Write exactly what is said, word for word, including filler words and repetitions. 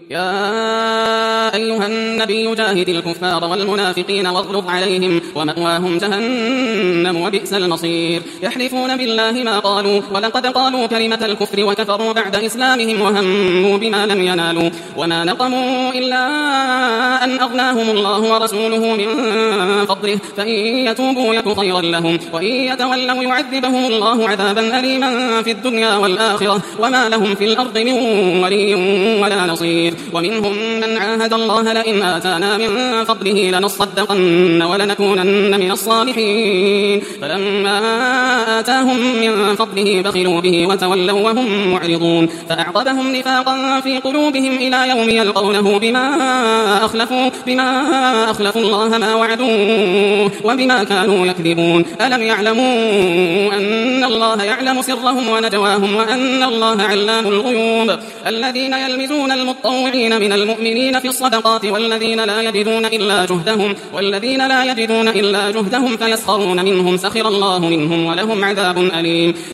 يا أيها النبي جاهد الكفار والمنافقين واغلظ عليهم ومأواهم جهنم وبئس المصير. يحلفون بالله ما قالوا ولقد قالوا كلمة الكفر وكفروا بعد إسلامهم وهموا بما لم ينالوا وما نقموا إلا أن أغناهم الله ورسوله من فضله فإن يتوبوا يك خيرا لهم وإن يتولوا يعذبهم الله عذابا أليما في الدنيا والآخرة وما لهم في الأرض من ولي ولا نصير. ومنهم من عاهد الله لئن آتانا من فضله لنصدقن ولنكونن من الصالحين فلما آتاهم من فضله بخلوا به وتولوا وهم معرضون فأعقبهم نفاقا في قلوبهم إلى يوم يلقونه بما أخلفوا, بما أخلفوا الله ما وعدوه وبما كانوا يكذبون. ألم يعلموا أن الله يعلم سرهم ونجواهم وأن الله علام الغيوب. الذين يلمزون المطوعين من المؤمنين في الصدقات والذين لا يجدون إلا جهدهم والذين لا يجدون إلا جهدهم فيسخرون منهم سخر الله منهم ولهم عذاب أليم.